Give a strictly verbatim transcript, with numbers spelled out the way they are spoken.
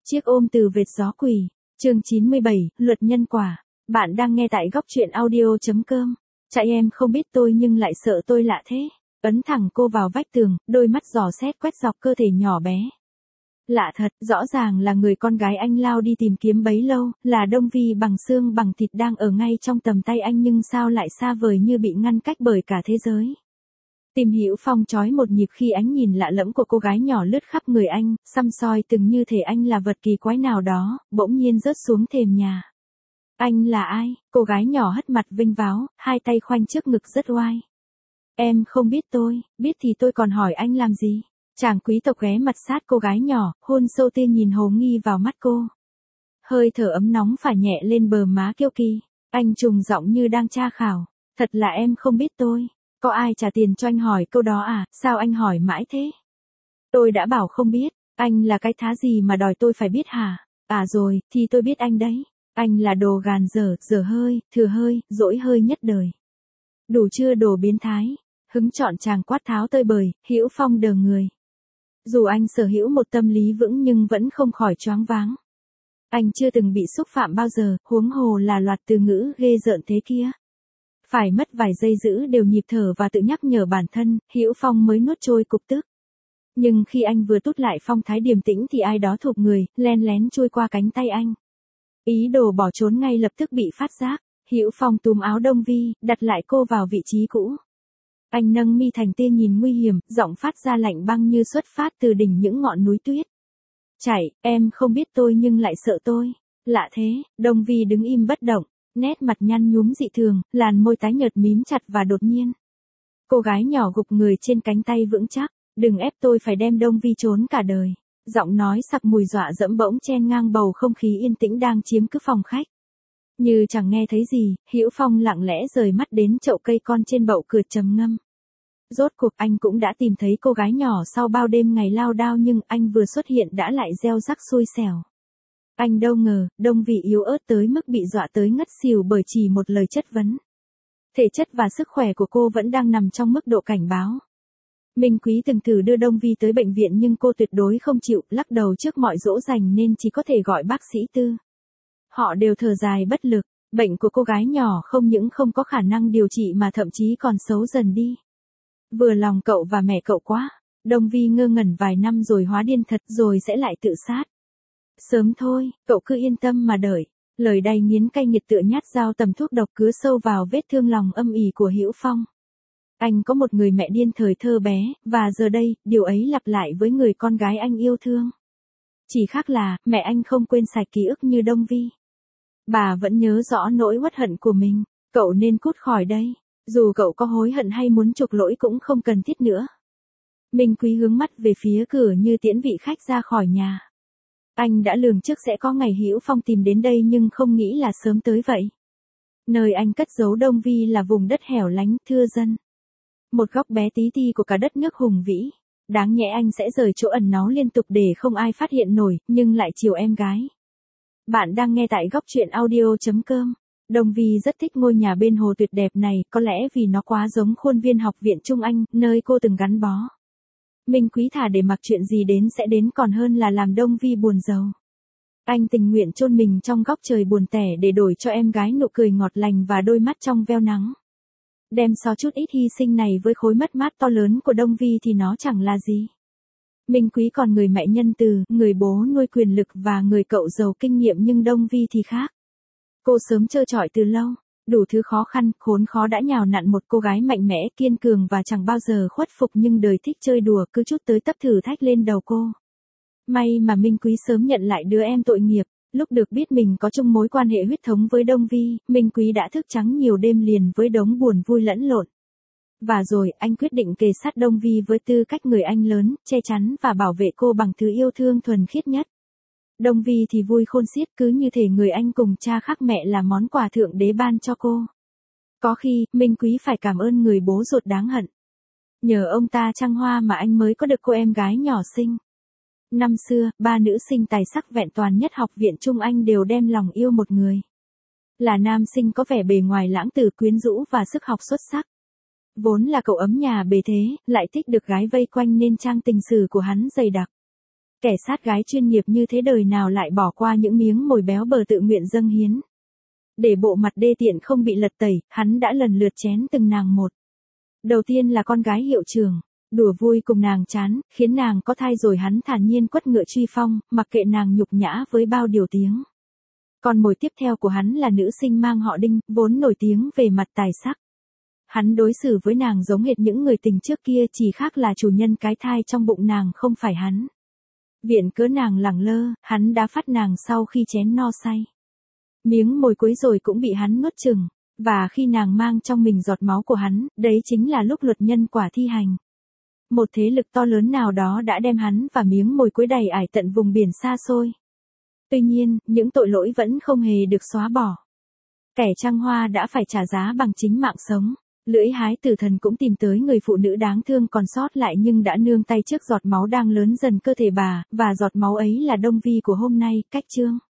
Chiếc ôm từ vệt gió quỷ, chương chín mươi bảy, luật nhân quả. Bạn đang nghe tại góc truyện audio chấm com. Chạy em không biết tôi nhưng lại sợ tôi lạ thế. Ấn thẳng cô vào vách tường, đôi mắt dò xét quét dọc cơ thể nhỏ bé. Lạ thật, rõ ràng là người con gái anh lao đi tìm kiếm bấy lâu, là Đông Vi bằng xương bằng thịt đang ở ngay trong tầm tay anh, nhưng sao lại xa vời như bị ngăn cách bởi cả thế giới. Tim Hữu Phong chói một nhịp khi ánh nhìn lạ lẫm của cô gái nhỏ lướt khắp người anh, xăm soi từng như thể anh là vật kỳ quái nào đó, bỗng nhiên rớt xuống thềm nhà. Anh là ai? Cô gái nhỏ hất mặt vinh váo, hai tay khoanh trước ngực rất oai. Em không biết tôi, biết thì tôi còn hỏi anh làm gì? Chàng quý tộc ghé mặt sát cô gái nhỏ, hôn sâu tia nhìn hồ nghi vào mắt cô. Hơi thở ấm nóng phả nhẹ lên bờ má kiêu kỳ. Anh trùng giọng như đang tra khảo. Thật là em không biết tôi. Có ai trả tiền cho anh hỏi câu đó à, sao anh hỏi mãi thế? Tôi đã bảo không biết, anh là cái thá gì mà đòi tôi phải biết hả? À rồi, thì tôi biết anh đấy. Anh là đồ gàn dở, dở hơi, thừa hơi, dỗi hơi nhất đời. Đủ chưa đồ biến thái? Hứng chọn chàng quát tháo tơi bời, Hữu Phong đờ người. Dù anh sở hữu một tâm lý vững nhưng vẫn không khỏi choáng váng. Anh chưa từng bị xúc phạm bao giờ, huống hồ là loạt từ ngữ ghê rợn thế kia. Phải mất vài giây giữ đều nhịp thở và tự nhắc nhở bản thân, Hữu Phong mới nuốt trôi cục tức. Nhưng khi anh vừa tút lại phong thái điềm tĩnh thì ai đó thụp người, len lén chui qua cánh tay anh. Ý đồ bỏ trốn ngay lập tức bị phát giác, Hữu Phong túm áo Đông Vi, đặt lại cô vào vị trí cũ. Anh nâng mi thành tia nhìn nguy hiểm, giọng phát ra lạnh băng như xuất phát từ đỉnh những ngọn núi tuyết. Chạy, em không biết tôi nhưng lại sợ tôi. Lạ thế, Đông Vi đứng im bất động. Nét mặt nhăn nhúm dị thường, làn môi tái nhợt mím chặt và đột nhiên. Cô gái nhỏ gục người trên cánh tay vững chắc, đừng ép tôi phải đem Đông Vi trốn cả đời. Giọng nói sặc mùi dọa dẫm bỗng chen ngang bầu không khí yên tĩnh đang chiếm cứ phòng khách. Như chẳng nghe thấy gì, Hữu Phong lặng lẽ rời mắt đến chậu cây con trên bậu cửa trầm ngâm. Rốt cuộc anh cũng đã tìm thấy cô gái nhỏ sau bao đêm ngày lao đao, nhưng anh vừa xuất hiện đã lại gieo rắc xui xẻo. Anh đâu ngờ, Đông Vi yếu ớt tới mức bị dọa tới ngất xỉu bởi chỉ một lời chất vấn. Thể chất và sức khỏe của cô vẫn đang nằm trong mức độ cảnh báo. Minh Quý từng thử đưa Đông Vi tới bệnh viện nhưng cô tuyệt đối không chịu, lắc đầu trước mọi dỗ dành nên chỉ có thể gọi bác sĩ Tư. Họ đều thở dài bất lực, bệnh của cô gái nhỏ không những không có khả năng điều trị mà thậm chí còn xấu dần đi. Vừa lòng cậu và mẹ cậu quá, Đông Vi ngơ ngẩn vài năm rồi hóa điên thật rồi sẽ lại tự sát. Sớm thôi, cậu cứ yên tâm mà đợi. Lời đầy nghiến cay nghiệt tựa nhát dao tầm thuốc độc cứa sâu vào vết thương lòng âm ỉ của Hữu Phong. Anh có một người mẹ điên thời thơ bé, và giờ đây, điều ấy lặp lại với người con gái anh yêu thương. Chỉ khác là, mẹ anh không quên sạch ký ức như Đông Vi. Bà vẫn nhớ rõ nỗi uất hận của mình, cậu nên cút khỏi đây. Dù cậu có hối hận hay muốn chuộc lỗi cũng không cần thiết nữa. Minh Quý hướng mắt về phía cửa như tiễn vị khách ra khỏi nhà. Anh đã lường trước sẽ có ngày Hữu Phong tìm đến đây nhưng không nghĩ là sớm tới vậy. Nơi anh cất giấu Đông Vi là vùng đất hẻo lánh, thưa dân. Một góc bé tí ti của cả đất nước hùng vĩ. Đáng nhẽ anh sẽ rời chỗ ẩn náu liên tục để không ai phát hiện nổi, nhưng lại chiều em gái. Bạn đang nghe tại góc truyện audio chấm com. Đông Vi rất thích ngôi nhà bên hồ tuyệt đẹp này, có lẽ vì nó quá giống khuôn viên học viện Trung Anh, nơi cô từng gắn bó. Minh Quý thà để mặc chuyện gì đến sẽ đến còn hơn là làm Đông Vi buồn rầu. Anh tình nguyện chôn mình trong góc trời buồn tẻ để đổi cho em gái nụ cười ngọt lành và đôi mắt trong veo nắng. Đem so chút ít hy sinh này với khối mất mát to lớn của Đông Vi thì nó chẳng là gì. Minh Quý còn người mẹ nhân từ, người bố nuôi quyền lực và người cậu giàu kinh nghiệm, nhưng Đông Vi thì khác. Cô sớm trơ trọi từ lâu. Đủ thứ khó khăn, khốn khó đã nhào nặn một cô gái mạnh mẽ, kiên cường và chẳng bao giờ khuất phục, nhưng đời thích chơi đùa cứ chút tới tấp thử thách lên đầu cô. May mà Minh Quý sớm nhận lại đứa em tội nghiệp. Lúc được biết mình có chung mối quan hệ huyết thống với Đông Vi, Minh Quý đã thức trắng nhiều đêm liền với đống buồn vui lẫn lộn. Và rồi, anh quyết định kề sát Đông Vi với tư cách người anh lớn, che chắn và bảo vệ cô bằng thứ yêu thương thuần khiết nhất. Đông Vi thì vui khôn xiết, cứ như thể người anh cùng cha khác mẹ là món quà thượng đế ban cho cô. Có khi, Minh Quý phải cảm ơn người bố ruột đáng hận. Nhờ ông ta trăng hoa mà anh mới có được cô em gái nhỏ xinh. Năm xưa, ba nữ sinh tài sắc vẹn toàn nhất học viện Trung Anh đều đem lòng yêu một người. Là nam sinh có vẻ bề ngoài lãng tử quyến rũ và sức học xuất sắc. Vốn là cậu ấm nhà bề thế, lại thích được gái vây quanh nên trang tình sử của hắn dày đặc. Kẻ sát gái chuyên nghiệp như thế đời nào lại bỏ qua những miếng mồi béo bở tự nguyện dâng hiến. Để bộ mặt đê tiện không bị lật tẩy, hắn đã lần lượt chén từng nàng một. Đầu tiên là con gái hiệu trưởng. Đùa vui cùng nàng chán, khiến nàng có thai rồi hắn thản nhiên quất ngựa truy phong, mặc kệ nàng nhục nhã với bao điều tiếng. Còn mồi tiếp theo của hắn là nữ sinh mang họ Đinh, vốn nổi tiếng về mặt tài sắc. Hắn đối xử với nàng giống hệt những người tình trước kia, chỉ khác là chủ nhân cái thai trong bụng nàng không phải hắn. Viện cớ nàng lẳng lơ, hắn đã phát nàng sau khi chén no say. Miếng mồi cuối rồi cũng bị hắn nuốt chừng, và khi nàng mang trong mình giọt máu của hắn, đấy chính là lúc luật nhân quả thi hành. Một thế lực to lớn nào đó đã đem hắn và miếng mồi cuối đầy ải tận vùng biển xa xôi. Tuy nhiên, những tội lỗi vẫn không hề được xóa bỏ. Kẻ trăng hoa đã phải trả giá bằng chính mạng sống. Lưỡi hái tử thần cũng tìm tới người phụ nữ đáng thương còn sót lại nhưng đã nương tay trước giọt máu đang lớn dần cơ thể bà, và giọt máu ấy là Đông Vi của hôm nay, cách chương.